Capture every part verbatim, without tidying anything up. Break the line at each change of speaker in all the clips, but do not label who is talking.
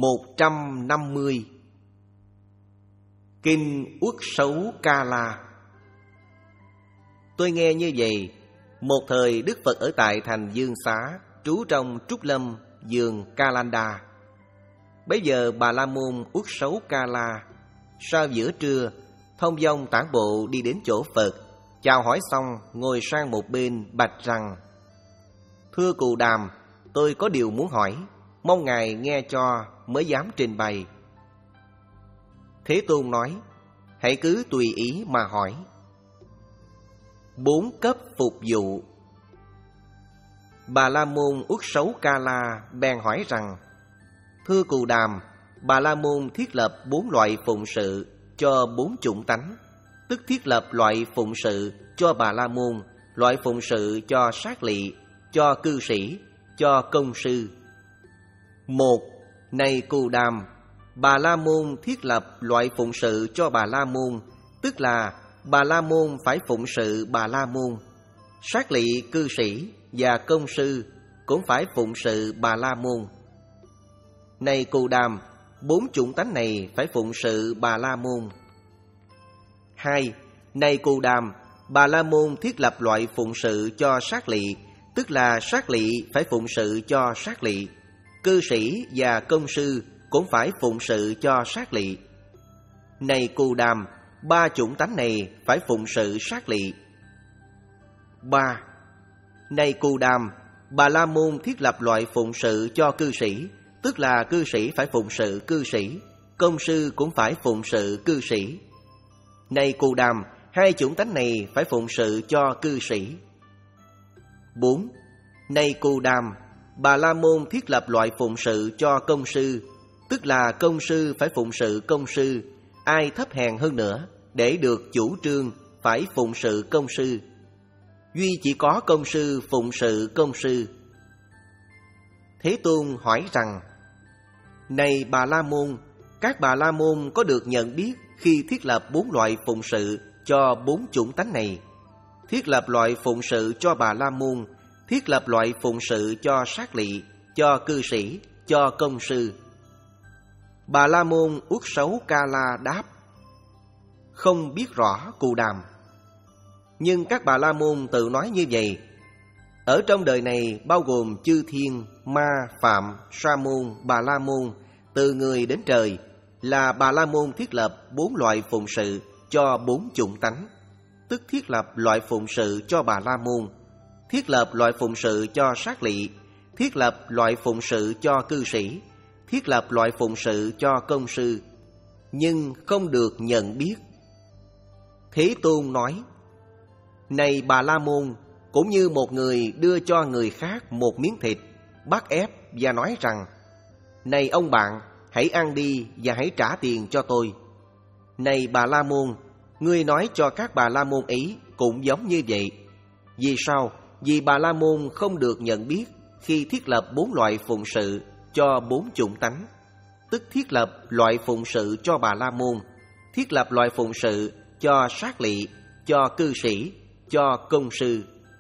một trăm năm mươi. Kinh Uất Sấu Ca La. Tôi nghe như vậy, một thời Đức Phật ở tại thành Dương Xá, trú trong Trúc Lâm, vườn Ca Landa. Bấy giờ Bà La Môn Uất Sấu Ca La sau giữa trưa thông dong tản bộ đi đến chỗ Phật, chào hỏi xong ngồi sang một bên bạch rằng: Thưa Cù Đàm, tôi có điều muốn hỏi, mong Ngài nghe cho mới dám trình bày. Thế Tôn nói: Hãy cứ tùy ý mà hỏi. Bốn cấp phục vụ. Bà La Môn Uất Sấu Ca La bèn hỏi rằng: Thưa Cù Đàm, Bà La Môn thiết lập bốn loại phụng sự cho bốn chủng tánh, tức thiết lập loại phụng sự cho Bà La Môn, loại phụng sự cho sát lị, cho cư sĩ, cho công sư. Một, này Cù Đàm, Bà La Môn thiết lập loại phụng sự cho Bà La Môn, tức là Bà La Môn phải phụng sự Bà La Môn. Sát lị, cư sĩ và công sư cũng phải phụng sự Bà La Môn. Này Cù Đàm, bốn chủng tánh này phải phụng sự Bà La Môn. Hai, này Cù Đàm, Bà La Môn thiết lập loại phụng sự cho sát lị, tức là sát lị phải phụng sự cho sát lị. Cư sĩ và công sư cũng phải phụng sự cho sát lị. Này Cù Đàm, ba chủng tánh này phải phụng sự sát lị. Ba, này Cù Đàm, Bà La Môn thiết lập loại phụng sự cho cư sĩ, tức là cư sĩ phải phụng sự cư sĩ, công sư cũng phải phụng sự cư sĩ. Này Cù Đàm, hai chủng tánh này phải phụng sự cho cư sĩ. Bốn, này Cù Đàm, Bà La Môn thiết lập loại phụng sự cho công sư, tức là công sư phải phụng sự công sư, ai thấp hèn hơn nữa để được chủ trương phải phụng sự công sư. Duy chỉ có công sư phụng sự công sư. Thế Tôn hỏi rằng: Này Bà La Môn, các Bà La Môn có được nhận biết khi thiết lập bốn loại phụng sự cho bốn chủng tánh này? Thiết lập loại phụng sự cho Bà La Môn, thiết lập loại phụng sự cho sát lị, cho cư sĩ, cho công sư. Bà La Môn Uất Sấu Ca La đáp: Không biết rõ Cù Đàm. Nhưng các Bà La Môn tự nói như vậy: Ở trong đời này bao gồm chư thiên, ma, phạm, sa môn, Bà La Môn, từ người đến trời, là Bà La Môn thiết lập bốn loại phụng sự cho bốn chủng tánh, tức thiết lập loại phụng sự cho Bà La Môn, thiết lập loại phụng sự cho sát lị, thiết lập loại phụng sự cho cư sĩ, thiết lập loại phụng sự cho công sư, nhưng không được nhận biết. Thế Tôn nói: Này Bà La Môn, cũng như một người đưa cho người khác một miếng thịt, bắt ép và nói rằng: Này ông bạn, hãy ăn đi và hãy trả tiền cho tôi. Này Bà La Môn, ngươi nói cho các Bà La Môn ấy cũng giống như vậy. Vì sao? Vì Bà La Môn không được nhận biết khi thiết lập bốn loại phụng sự cho bốn chủng tánh, tức thiết lập loại phụng sự cho Bà La Môn, thiết lập loại phụng sự cho sát lị, cho cư sĩ, cho công sư.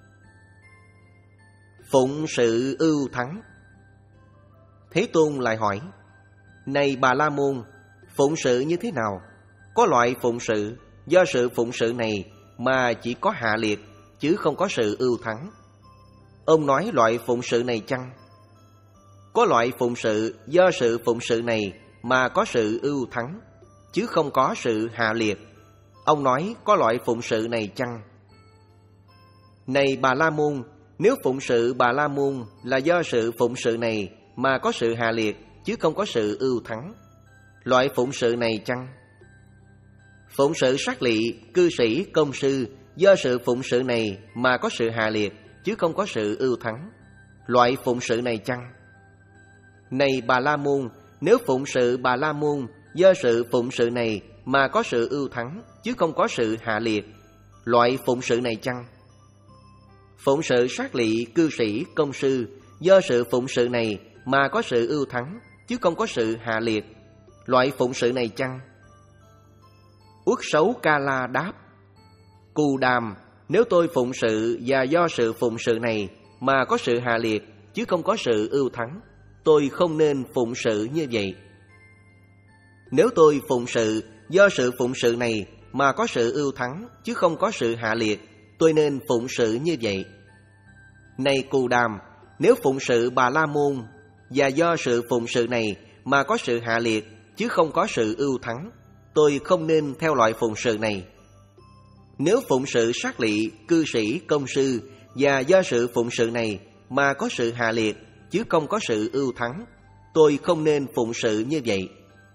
Phụng sự ưu thắng. Thế Tôn lại hỏi: Này Bà La Môn, phụng sự như thế nào? Có loại phụng sự do sự phụng sự này mà chỉ có hạ liệt, chứ không có sự ưu thắng. Ông nói loại phụng sự này chăng? Có loại phụng sự do sự phụng sự này mà có sự ưu thắng, chứ không có sự hạ liệt. Ông nói có loại phụng sự này chăng? Này Bà La Môn, nếu phụng sự Bà La Môn là do sự phụng sự này mà có sự hạ liệt, chứ không có sự ưu thắng, loại phụng sự này chăng? Phụng sự sát lị, cư sĩ, công sư do sự phụng sự này mà có sự hạ liệt, chứ không có sự ưu thắng, loại phụng sự này chăng? Này Bà La Môn, nếu phụng sự Bà La Môn do sự phụng sự này mà có sự ưu thắng, chứ không có sự hạ liệt, loại phụng sự này chăng? Phụng sự sát lị, cư sĩ, công sư do sự phụng sự này mà có sự ưu thắng, chứ không có sự hạ liệt, loại phụng sự này chăng? Uất Sấu Ca La đáp: Cù Đàm, nếu tôi phụng sự và do sự phụng sự này mà có sự hạ liệt, chứ không có sự ưu thắng, tôi không nên phụng sự như vậy. Nếu tôi phụng sự, do sự phụng sự này mà có sự ưu thắng, chứ không có sự hạ liệt, tôi nên phụng sự như vậy. Này Cù Đàm, nếu phụng sự Bà La Môn, và do sự phụng sự này mà có sự hạ liệt, chứ không có sự ưu thắng, tôi không nên theo loại phụng sự này. Nếu phụng sự sát lỵ, cư sĩ, công sư, và do sự phụng sự này mà có sự hạ liệt, chứ không có sự ưu thắng, tôi không nên phụng sự như vậy.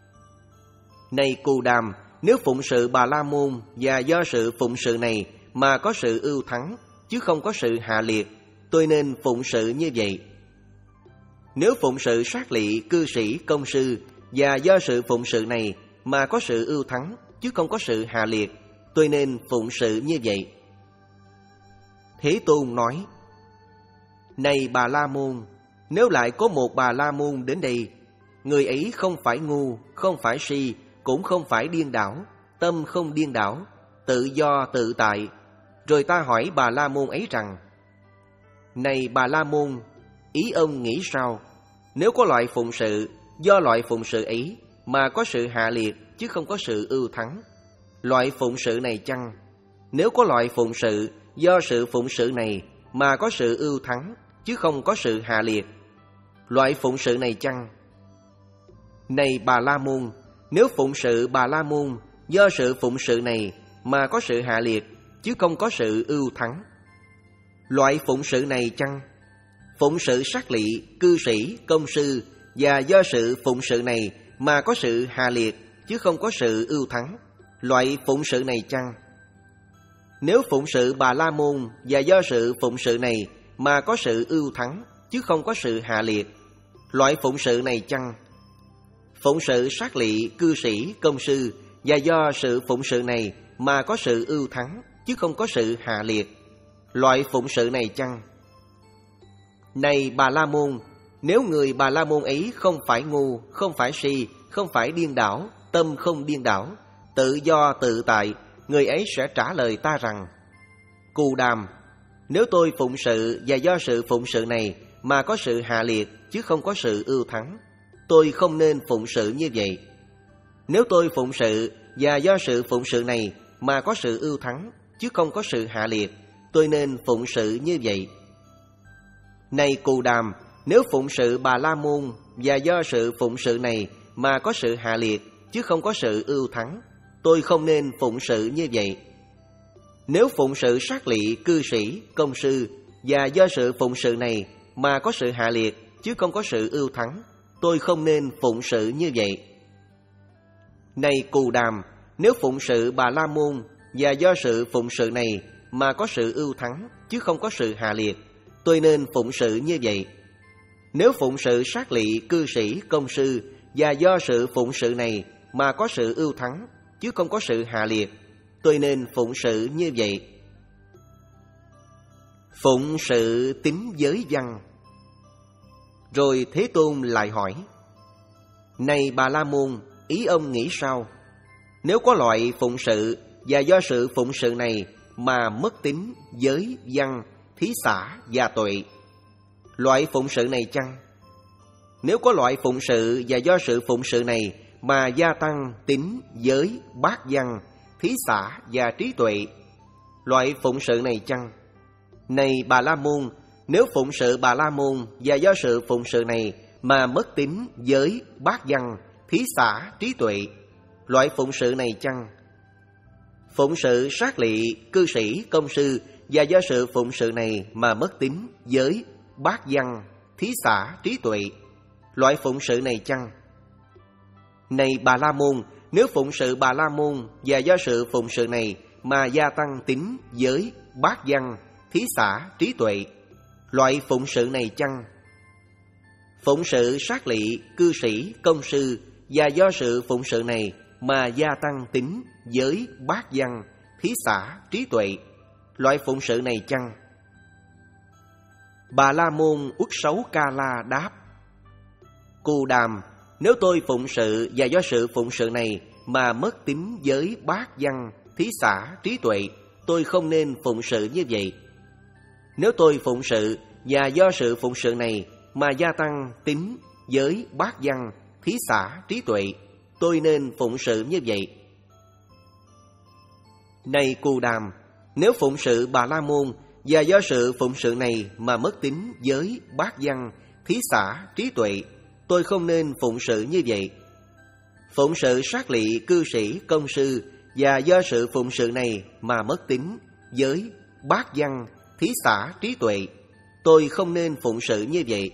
Này Cù Đàm, nếu phụng sự Bà La Môn, và do sự phụng sự này mà có sự ưu thắng, chứ không có sự hạ liệt, tôi nên phụng sự như vậy. Nếu phụng sự sát lỵ, cư sĩ, công sư, và do sự phụng sự này mà có sự ưu thắng, chứ không có sự hạ liệt, tôi nên phụng sự như vậy. Thế Tôn nói: Này Bà La Môn, nếu lại có một Bà La Môn đến đây, người ấy không phải ngu, không phải si, cũng không phải điên đảo, tâm không điên đảo, tự do tự tại. Rồi ta hỏi Bà La Môn ấy rằng: Này Bà La Môn, ý ông nghĩ sao? Nếu có loại phụng sự, do loại phụng sự ấy mà có sự hạ liệt, chứ không có sự ưu thắng, loại phụng sự này chăng? Nếu có loại phụng sự, do sự phụng sự này mà có sự ưu thắng, chứ không có sự hạ liệt, loại phụng sự này chăng? Này Bà La Môn, nếu phụng sự Bà La Môn, do sự phụng sự này mà có sự hạ liệt, chứ không có sự ưu thắng, loại phụng sự này chăng? Phụng sự sát lỵ, cư sĩ, công sư, và do sự phụng sự này mà có sự hạ liệt, chứ không có sự ưu thắng, loại phụng sự này chăng? Nếu phụng sự Bà La Môn, và do sự phụng sự này mà có sự ưu thắng, chứ không có sự hạ liệt, loại phụng sự này chăng? Phụng sự sát lỵ, cư sĩ, công sư, và do sự phụng sự này mà có sự ưu thắng, chứ không có sự hạ liệt, loại phụng sự này chăng? Này Bà La Môn, nếu người Bà La Môn ấy không phải ngu, không phải si, không phải điên đảo, tâm không điên đảo, tự do tự tại, người ấy sẽ trả lời ta rằng: Cù Đàm, nếu tôi phụng sự, và do sự phụng sự này mà có sự hạ liệt, chứ không có sự ưu thắng, tôi không nên phụng sự như vậy. Nếu tôi phụng sự, và do sự phụng sự này mà có sự ưu thắng, chứ không có sự hạ liệt, tôi nên phụng sự như vậy. Này Cù Đàm, nếu phụng sự Bà La Môn, và do sự phụng sự này mà có sự hạ liệt, chứ không có sự ưu thắng, tôi không nên phụng sự như vậy. Nếu phụng sự sát lỵ, cư sĩ, công sư, và do sự phụng sự này mà có sự hạ liệt, chứ không có sự ưu thắng, tôi không nên phụng sự như vậy. Này Cù Đàm, nếu phụng sự Bà La Môn, và do sự phụng sự này mà có sự ưu thắng, chứ không có sự hạ liệt, tôi nên phụng sự như vậy. Nếu phụng sự sát lỵ, cư sĩ, công sư, và do sự phụng sự này mà có sự ưu thắng, chứ không có sự hạ liệt, tôi nên phụng sự như vậy. Phụng sự tín giới văn. Rồi Thế Tôn lại hỏi: Này Bà La Môn, ý ông nghĩ sao? Nếu có loại phụng sự, và do sự phụng sự này mà mất tín, giới, văn, thí xả và tuệ, loại phụng sự này chăng? Nếu có loại phụng sự, và do sự phụng sự này mà gia tăng tín, giới, bát văn, thí xả và trí tuệ, loại phụng sự này chăng? Này Bà La Môn, nếu phụng sự Bà La Môn, và do sự phụng sự này mà mất tín, giới, bát văn, thí xả, trí tuệ, loại phụng sự này chăng? Phụng sự sát lỵ, cư sĩ, công sư, và do sự phụng sự này mà mất tín, giới, bát văn, thí xả, trí tuệ, loại phụng sự này chăng? Này Bà La Môn, nếu phụng sự Bà La Môn, và do sự phụng sự này mà gia tăng tín, giới, bát văn, thí xả, trí tuệ, loại phụng sự này chăng? Phụng sự sát lỵ, cư sĩ, công sư, và do sự phụng sự này mà gia tăng tín, giới, bát văn, thí xả, trí tuệ, loại phụng sự này chăng? Bà La Môn Uất Sấu Ca La đáp: Cù Đàm, nếu tôi phụng sự, và do sự phụng sự này mà mất tín, giới, bát văn, thí xả, trí tuệ, tôi không nên phụng sự như vậy. Nếu tôi phụng sự, và do sự phụng sự này mà gia tăng tín, giới, bát văn, thí xả, trí tuệ, tôi nên phụng sự như vậy. Này Cù Đàm, nếu phụng sự Bà La Môn và do sự phụng sự này mà mất tính giới, bát văn, thí xả, trí tuệ, tôi không nên phụng sự như vậy. Phụng sự sát lị, cư sĩ, công sư và do sự phụng sự này mà mất tính giới, bát văn, thí xả, trí tuệ, tôi không nên phụng sự như vậy.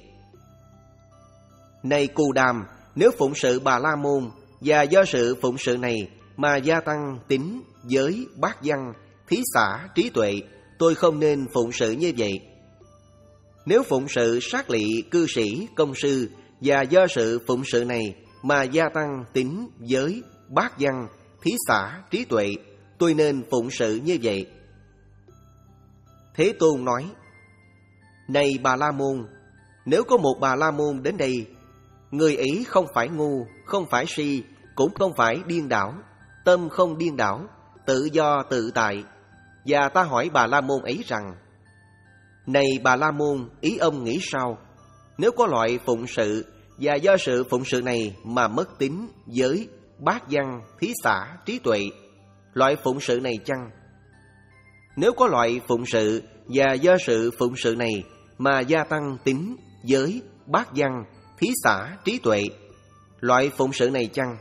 Này Cù Đàm, nếu phụng sự Bà La Môn và do sự phụng sự này mà gia tăng tính, giới, bát văn, thí xả, trí tuệ, tôi không nên phụng sự như vậy. Nếu phụng sự sát lị, cư sĩ, công sư và do sự phụng sự này mà gia tăng tính, giới, bát văn, thí xả, trí tuệ, tôi nên phụng sự như vậy. Thế Tôn nói: Này Bà La Môn, nếu có một Bà La Môn đến đây, người ấy không phải ngu, không phải si, cũng không phải điên đảo, tâm không điên đảo, tự do tự tại. Và ta hỏi Bà La Môn ấy rằng: Này Bà La Môn, ý ông nghĩ sao? Nếu có loại phụng sự và do sự phụng sự này mà mất tính, giới, bát văn, thí xả, trí tuệ, loại phụng sự này chăng? Nếu có loại phụng sự và do sự phụng sự này mà gia tăng tính, giới, bát văn, thí xả, trí tuệ, loại phụng sự này chăng?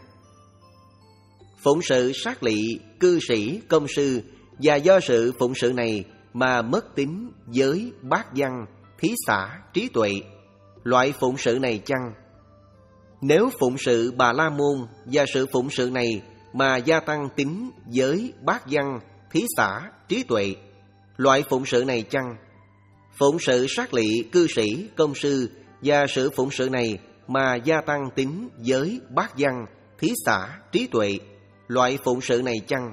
Phụng sự sát lị, cư sĩ, công sư và do sự phụng sự này mà mất tính, giới, bát văn, thí xả, trí tuệ, loại phụng sự này chăng? Nếu phụng sự Bà La Môn và sự phụng sự này mà gia tăng tính, giới, bát văn, thí xả, trí tuệ, loại phụng sự này chăng? Phụng sự sát lị, cư sĩ, công sư và sự phụng sự này mà gia tăng tính, giới, bát văn, thí xả, trí tuệ, loại phụng sự này chăng?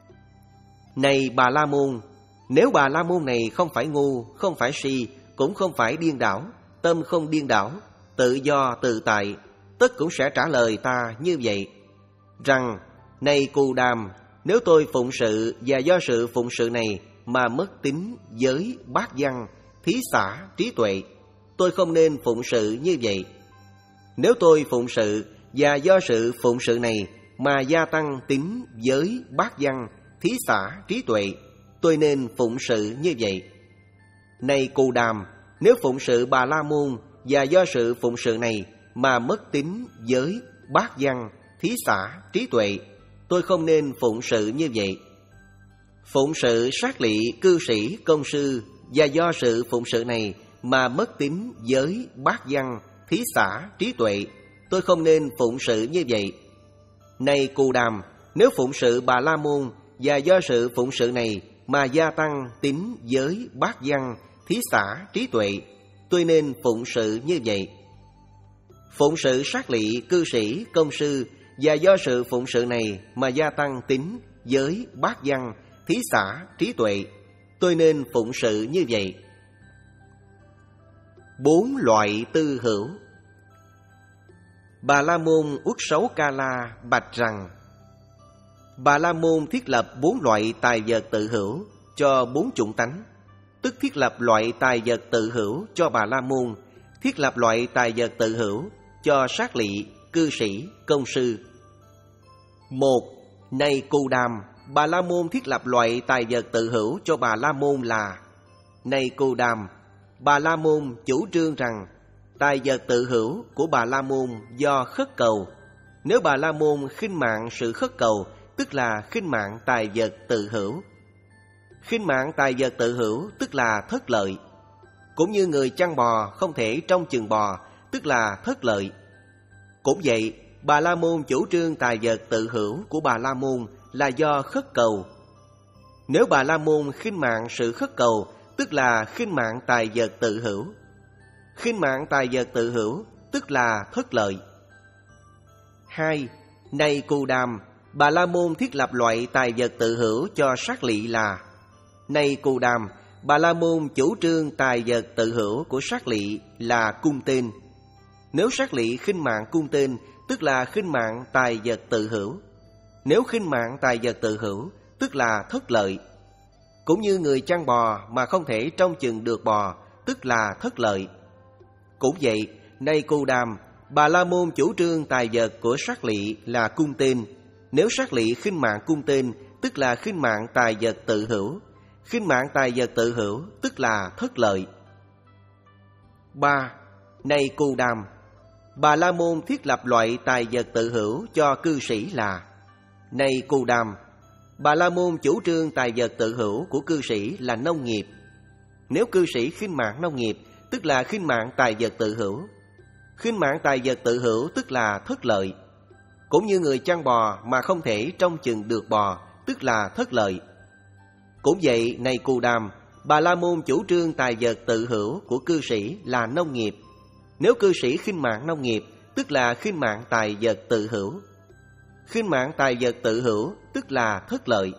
Này Bà La Môn, nếu Bà La Môn này không phải ngu, không phải si, cũng không phải điên đảo, tâm không điên đảo, tự do tự tại, tất cũng sẽ trả lời ta như vậy, rằng: Này Cù Đàm, nếu tôi phụng sự và do sự phụng sự này mà mất tính, giới, bát văn, thí xả, trí tuệ, tôi không nên phụng sự như vậy. Nếu tôi phụng sự và do sự phụng sự này mà gia tăng tính, giới, bát văn, thí xả, trí tuệ, tôi nên phụng sự như vậy. Này Cù Đàm, nếu phụng sự Bà La Môn và do sự phụng sự này mà mất tính, giới, bát văn, thí xả, trí tuệ, tôi không nên phụng sự như vậy. Phụng sự sát lị, cư sĩ, công sư và do sự phụng sự này mà mất tính, giới, bát văn, thí xả, trí tuệ, tôi không nên phụng sự như vậy. Này Cù Đàm, nếu phụng sự Bà La Môn và do sự phụng sự này mà gia tăng tính, giới, bát văn, thí xả, trí tuệ, tôi nên phụng sự như vậy. Phụng sự sát lị, cư sĩ, công sư và do sự phụng sự này mà gia tăng tính, giới, bát văn, thí xả, trí tuệ, tôi nên phụng sự như vậy. Bốn loại tư hữu. Bà La Môn Uất Sấu Ca La bạch rằng: Bà La Môn thiết lập bốn loại tài vật tự hữu cho bốn chủng tánh, tức thiết lập loại tài vật tự hữu cho Bà La Môn, thiết lập loại tài vật tự hữu cho sát lị, cư sĩ, công sư. Một. Này Cù Đàm, Bà La Môn thiết lập loại tài vật tự hữu cho Bà La Môn là: Này Cù Đàm, Bà La Môn chủ trương rằng tài vật tự hữu của Bà La Môn do khất cầu. Nếu Bà La Môn khinh mạng sự khất cầu, tức là khinh mạng tài vật tự hữu. Khinh mạng tài vật tự hữu tức là thất lợi. Cũng như người chăn bò không thể trông chừng bò, tức là thất lợi. Cũng vậy, Bà La Môn chủ trương tài vật tự hữu của Bà La Môn là do khất cầu. Nếu Bà La Môn khinh mạng sự khất cầu, tức là khinh mạng tài vật tự hữu. Khinh mạng tài vật tự hữu tức là thất lợi. Hai. Này Cù Đàm, Bà La Môn thiết lập loại tài vật tự hữu cho sát lị là: Này Cù Đàm, Bà La Môn chủ trương tài vật tự hữu của sát lị là cung tên. Nếu sát lị khinh mạng cung tên, tức là khinh mạng tài vật tự hữu. Nếu khinh mạng tài vật tự hữu, tức là thất lợi. Cũng như người chăn bò mà không thể trông chừng được bò, tức là thất lợi. Cũng vậy, này Cù Đàm, Bà La Môn chủ trương tài vật của Sát Lỵ là cung tên. Nếu Sát Lỵ khinh mạng cung tên, tức là khinh mạng tài vật tự hữu. Khinh mạng tài vật tự hữu, tức là thất lợi. ba. Này Cù Đàm, Bà La Môn thiết lập loại tài vật tự hữu cho cư sĩ là. Này Cù Đàm, Bà La Môn chủ trương tài vật tự hữu của cư sĩ là nông nghiệp. Nếu cư sĩ khinh mạng nông nghiệp, tức là khinh mạng tài vật tự hữu. Khinh mạng tài vật tự hữu tức là thất lợi. Cũng như người chăn bò mà không thể trông chừng được bò, tức là thất lợi. Cũng vậy, này Cù Đàm, Bà La Môn chủ trương tài vật tự hữu của cư sĩ là nông nghiệp. Nếu cư sĩ khinh mạng nông nghiệp, tức là khinh mạng tài vật tự hữu. Khinh mạng tài vật tự hữu, tức là thất lợi.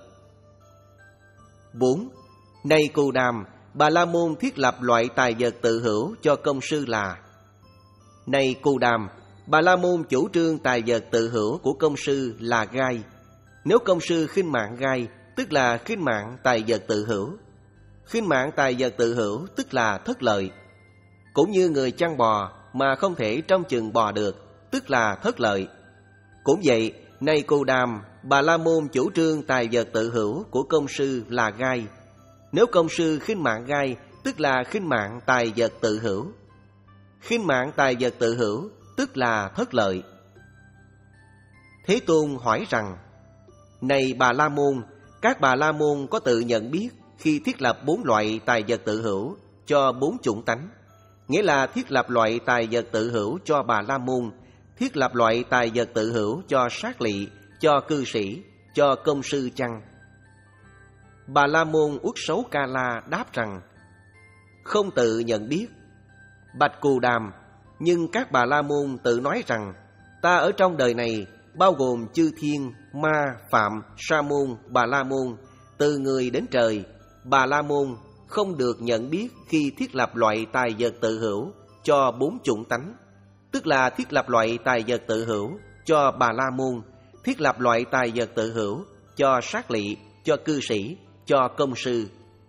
bốn. Này Cù Đàm, Bà La Môn thiết lập loại tài vật tự hữu cho công sư là. Này Cù Đàm, Bà La Môn chủ trương tài vật tự hữu của công sư là gai. Nếu công sư khinh mạng gai, tức là khinh mạng tài vật tự hữu. Khinh mạng tài vật tự hữu, tức là thất lợi. Cũng như người chăn bò mà không thể trông chừng bò được, tức là thất lợi. Cũng vậy, này Cù Đàm, Bà La Môn chủ trương tài vật tự hữu của công sư là gai. Nếu công sư khinh mạng gai, tức là khinh mạng tài vật tự hữu. Khinh mạng tài vật tự hữu, tức là thất lợi. Thế Tôn hỏi rằng, này Bà La Môn, các Bà La Môn có tự nhận biết khi thiết lập bốn loại tài vật tự hữu cho bốn chủng tánh, nghĩa là thiết lập loại tài vật tự hữu cho Bà La Môn, thiết lập loại tài vật tự hữu cho Sát Lỵ, cho cư sĩ, cho công sư chăng? Bà La Môn Uất Sấu Ca La đáp rằng, không tự nhận biết. Bạch Cù Đàm, nhưng các Bà La Môn tự nói rằng, ta ở trong đời này, bao gồm chư thiên, ma, phạm, sa môn, Bà La Môn, từ người đến trời, Bà La Môn không được nhận biết khi thiết lập loại tài vật tự hữu cho bốn chủng tánh, tức là thiết lập loại tài vật tự hữu cho Bà La Môn, thiết lập loại tài vật tự hữu cho Sát Lỵ, cho cư sĩ, cho công sư.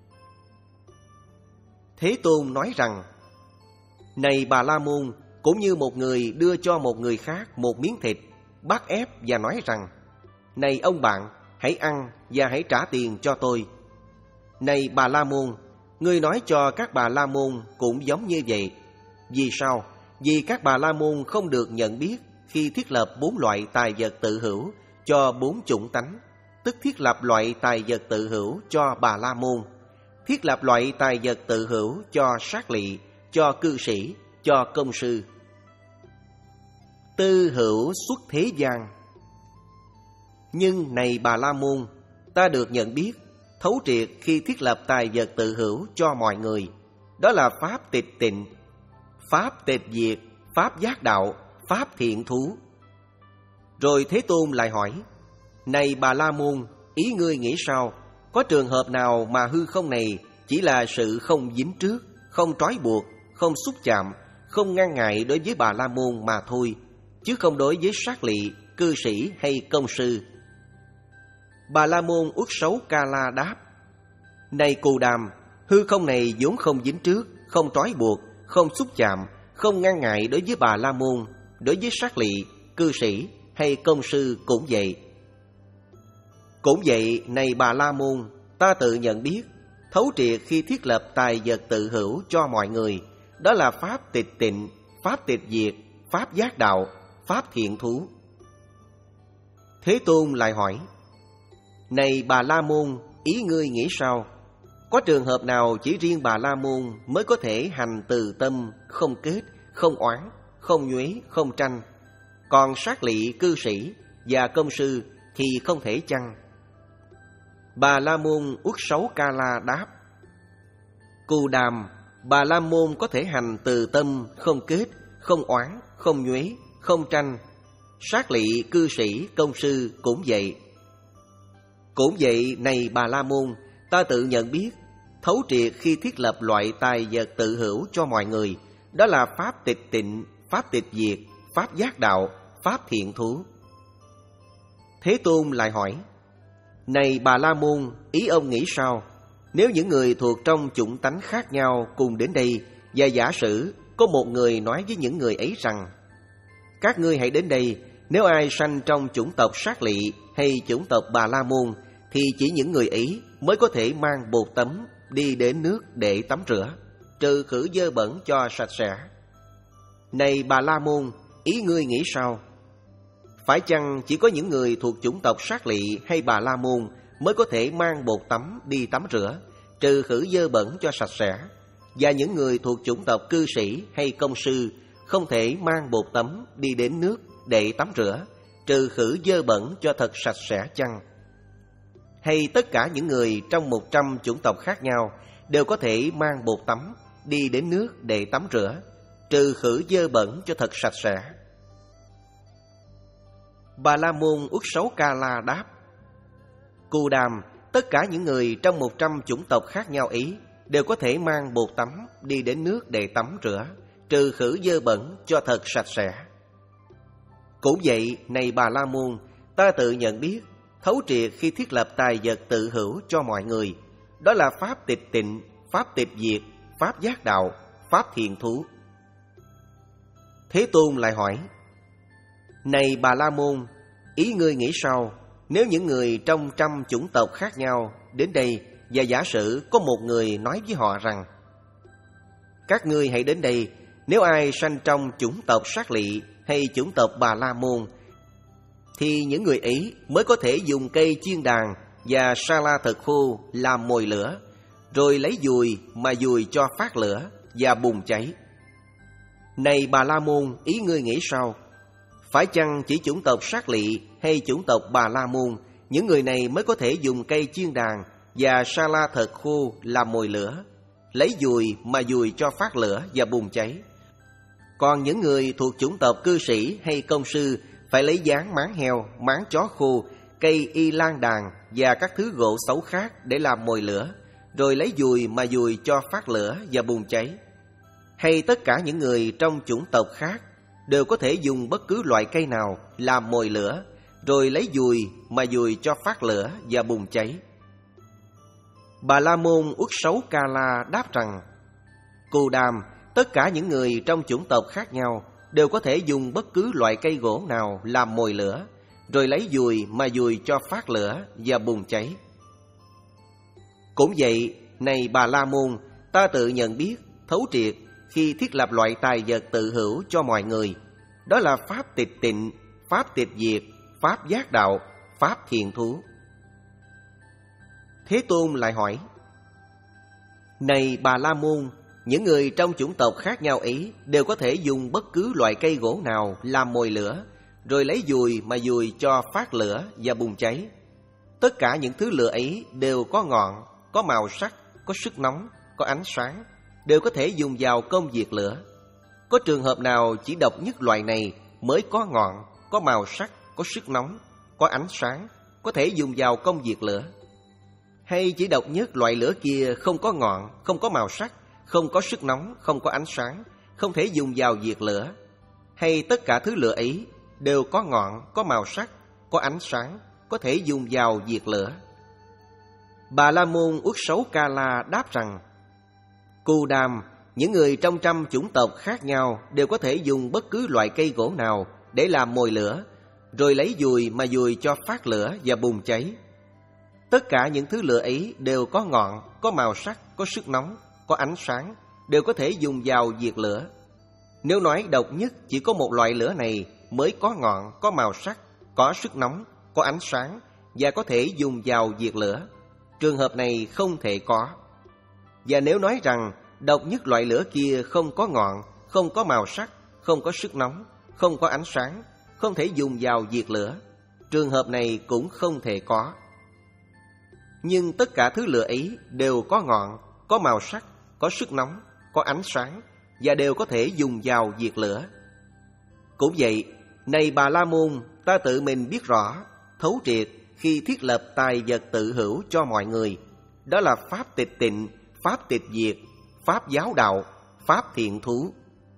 Thế Tôn nói rằng, này Bà La Môn, cũng như một người đưa cho một người khác một miếng thịt, bắt ép và nói rằng, này ông bạn, hãy ăn và hãy trả tiền cho tôi. Này Bà La Môn, ngươi nói cho các Bà La Môn cũng giống như vậy. Vì sao? Vì các Bà La Môn không được nhận biết khi thiết lập bốn loại tài vật tự hữu cho bốn chủng tánh, tức thiết lập loại tài vật tự hữu cho Bà La Môn, thiết lập loại tài vật tự hữu cho Sát Lỵ, cho cư sĩ, cho công sư. Tư hữu xuất thế gian. Nhưng này Bà La Môn, ta được nhận biết, thấu triệt khi thiết lập tài vật tự hữu cho mọi người. Đó là pháp tịch tịnh, pháp tịch diệt, pháp giác đạo, pháp thiện thú. Rồi Thế Tôn lại hỏi, này Bà La Môn, ý ngươi nghĩ sao? Có trường hợp nào mà hư không này chỉ là sự không dính trước, không trói buộc, không xúc chạm, không ngăn ngại đối với Bà La Môn mà thôi, chứ không đối với Sát Lỵ, cư sĩ hay công sư? Bà La Môn Uất Sấu Ca La đáp, này Cù Đàm, hư không này vốn không dính trước, không trói buộc, không xúc chạm, không ngăn ngại đối với Bà La Môn, đối với Sát Lỵ, cư sĩ hay công sư cũng vậy. Cũng vậy, này Bà La Môn, ta tự nhận biết, thấu triệt khi thiết lập tài vật tự hữu cho mọi người. Đó là pháp tịch tịnh, pháp tịch diệt, pháp giác đạo, pháp thiện thú. Thế Tôn lại hỏi, này Bà La Môn, ý ngươi nghĩ sao? Có trường hợp nào chỉ riêng Bà La Môn mới có thể hành từ tâm, không kết, không oán, không nhuế, không tranh, còn Sát Lỵ, cư sĩ và công sư thì không thể chăng? Bà La Môn Uất Sấu Ca La đáp, Cù Đàm, Bà La Môn có thể hành từ tâm, không kết, không oán, không nhuế, không tranh. Sát Lỵ, cư sĩ, công sư cũng vậy. Cũng vậy, này Bà La Môn, ta tự nhận biết, thấu triệt khi thiết lập loại tài vật tự hữu cho mọi người. Đó là pháp tịch tịnh, pháp tịch diệt, pháp giác đạo, pháp thiện thú. Thế Tôn lại hỏi, này Bà La Môn, ý ông nghĩ sao? Nếu những người thuộc trong chủng tánh khác nhau cùng đến đây, và giả sử có một người nói với những người ấy rằng, Các ngươi hãy đến đây, nếu ai sanh trong chủng tộc Sát Lị hay chủng tộc Bà La Môn, thì chỉ những người ấy mới có thể mang bột tắm đi đến nước để tắm rửa, trừ khử dơ bẩn cho sạch sẽ. Này Bà La Môn, ý ngươi nghĩ sao? Phải chăng chỉ có những người thuộc chủng tộc Sát Lị hay Bà La Môn mới có thể mang bột tắm đi tắm rửa, trừ khử dơ bẩn cho sạch sẽ, và những người thuộc chủng tộc cư sĩ hay công sư không thể mang bột tắm đi đến nước để tắm rửa, trừ khử dơ bẩn cho thật sạch sẽ chăng? Hay tất cả những người trong một trăm chủng tộc khác nhau đều có thể mang bột tắm đi đến nước để tắm rửa, trừ khử dơ bẩn cho thật sạch sẽ? Bà La Môn Uất-xấu-ca-la đáp: Cù Đàm, tất cả những người trong một trăm chủng tộc khác nhau ấy đều có thể mang bột tắm đi đến nước để tắm rửa, trừ khử dơ bẩn cho thật sạch sẽ. Cũng vậy, này Bà La Môn, ta tự nhận biết, thấu triệt khi thiết lập tài vật tự hữu cho mọi người. Đó là pháp tịch tịnh, pháp tịch diệt, pháp giác đạo, pháp thiện thú. Thế Tôn lại hỏi: Này Bà La Môn, ý ngươi nghĩ sao nếu những người trong trăm chủng tộc khác nhau đến đây, và giả sử có một người nói với họ rằng: Các ngươi hãy đến đây, nếu ai sanh trong chủng tộc Sát Lị hay chủng tộc Bà La Môn, thì những người ấy mới có thể dùng cây chiên đàn và sa la thật khô làm mồi lửa, rồi lấy dùi mà dùi cho phát lửa và bùng cháy. Này Bà La Môn, ý ngươi nghĩ sao? Phải chăng chỉ chủng tộc Sát Lị hay chủng tộc Bà La Môn, những người này mới có thể dùng cây chiên đàn và sa la thật khô làm mồi lửa, lấy dùi mà dùi cho phát lửa và bùng cháy? Còn những người thuộc chủng tộc cư sĩ hay công sư phải lấy dán máng heo, máng chó khô, cây y lan đàn và các thứ gỗ xấu khác để làm mồi lửa, rồi lấy dùi mà dùi cho phát lửa và bùng cháy? Hay tất cả những người trong chủng tộc khác đều có thể dùng bất cứ loại cây nào làm mồi lửa, rồi lấy dùi mà dùi cho phát lửa và bùng cháy? Bà La Môn Uất-xấu-ca-la đáp rằng: Cù Đàm, tất cả những người trong chủng tộc khác nhau đều có thể dùng bất cứ loại cây gỗ nào làm mồi lửa, rồi lấy dùi mà dùi cho phát lửa và bùng cháy. Cũng vậy, này Bà La Môn, ta tự nhận biết, thấu triệt khi thiết lập loại tài vật tự hữu cho mọi người. Đó là pháp tịch tịnh, pháp tịch diệt, pháp giác đạo, pháp thiện thú. Thế Tôn lại hỏi: Này Bà La Môn, những người trong chủng tộc khác nhau ấy đều có thể dùng bất cứ loại cây gỗ nào làm mồi lửa, rồi lấy dùi mà dùi cho phát lửa và bùng cháy. Tất cả những thứ lửa ấy đều có ngọn, có màu sắc, có sức nóng, có ánh sáng, đều có thể dùng vào công diệt lửa. Có trường hợp nào chỉ độc nhất loại này mới có ngọn, có màu sắc, có sức nóng, có ánh sáng, có thể dùng vào công diệt lửa? Hay chỉ độc nhất loại lửa kia không có ngọn, không có màu sắc, không có sức nóng, không có ánh sáng, không thể dùng vào diệt lửa? Hay tất cả thứ lửa ấy đều có ngọn, có màu sắc, có ánh sáng, có thể dùng vào diệt lửa? Bà La Môn Uất-xấu-ca-la đáp rằng: Cù Đàm, những người trong trăm chủng tộc khác nhau đều có thể dùng bất cứ loại cây gỗ nào để làm mồi lửa, rồi lấy dùi mà dùi cho phát lửa và bùng cháy. Tất cả những thứ lửa ấy đều có ngọn, có màu sắc, có sức nóng, có ánh sáng, đều có thể dùng vào diệt lửa. Nếu nói độc nhất chỉ có một loại lửa này mới có ngọn, có màu sắc, có sức nóng, có ánh sáng và có thể dùng vào diệt lửa, trường hợp này không thể có. Và nếu nói rằng độc nhất loại lửa kia không có ngọn, không có màu sắc, không có sức nóng, không có ánh sáng, không thể dùng vào diệt lửa, trường hợp này cũng không thể có. Nhưng tất cả thứ lửa ấy đều có ngọn, có màu sắc, có sức nóng, có ánh sáng và đều có thể dùng vào diệt lửa. Cũng vậy, này Bà La Môn, ta tự mình biết rõ, thấu triệt khi thiết lập tài vật tự hữu cho mọi người. Đó là pháp tịch tịnh, pháp tịch diệt, pháp giáo đạo, pháp thiện thú.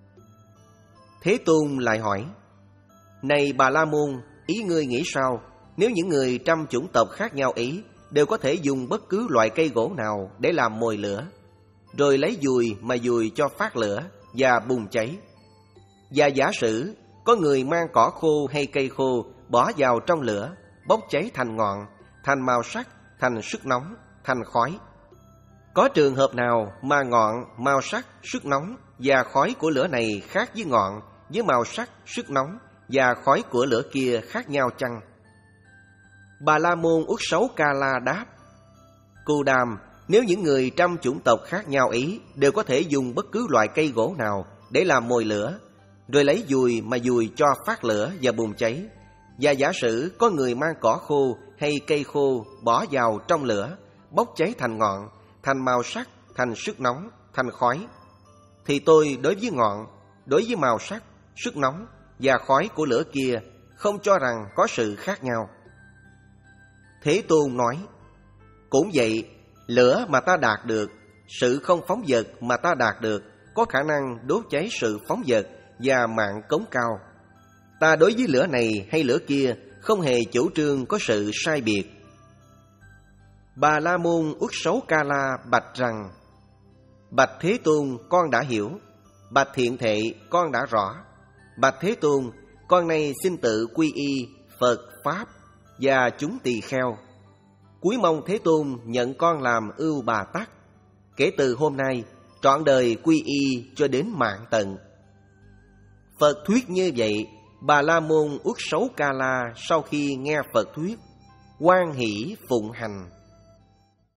Thế Tôn lại hỏi: Này Bà La Môn, ý ngươi nghĩ sao nếu những người trăm chủng tộc khác nhau ấy đều có thể dùng bất cứ loại cây gỗ nào để làm mồi lửa, rồi lấy dùi mà dùi cho phát lửa và bùng cháy? Và giả sử có người mang cỏ khô hay cây khô bỏ vào trong lửa, bốc cháy thành ngọn, thành màu sắc, thành sức nóng, thành khói. Có trường hợp nào mà ngọn, màu sắc, sức nóng và khói của lửa này khác với ngọn, với màu sắc, sức nóng và khói của lửa kia khác nhau chăng? Bà La Môn Uất Sấu Ca La đáp: Cù Đàm, nếu những người trăm chủng tộc khác nhau ấy đều có thể dùng bất cứ loại cây gỗ nào để làm mồi lửa, rồi lấy dùi mà dùi cho phát lửa và bùng cháy, và giả sử có người mang cỏ khô hay cây khô bỏ vào trong lửa, bốc cháy thành ngọn, thành màu sắc, thành sức nóng, thành khói, thì tôi đối với ngọn, đối với màu sắc, sức nóng và khói của lửa kia không cho rằng có sự khác nhau. Thế Tôn nói: Cũng vậy, lửa mà ta đạt được, sự không phóng dật mà ta đạt được, có khả năng đốt cháy sự phóng dật và mạng cống cao. Ta đối với lửa này hay lửa kia không hề chủ trương có sự sai biệt. Bà La Môn Uất Sấu Ca La bạch rằng: Bạch Thế Tôn, con đã hiểu. Bạch Thiện Thệ, con đã rõ. Bạch Thế Tôn, con nay xin tự quy y Phật, Pháp và chúng tỳ kheo. Cúi mong Thế Tôn nhận con làm ưu Bà Tát. Kể từ hôm nay, trọn đời quy y cho đến mạng tận. Phật thuyết như vậy, Bà La Môn Uất Sấu Ca La sau khi nghe Phật thuyết, hoan hỷ phụng hành.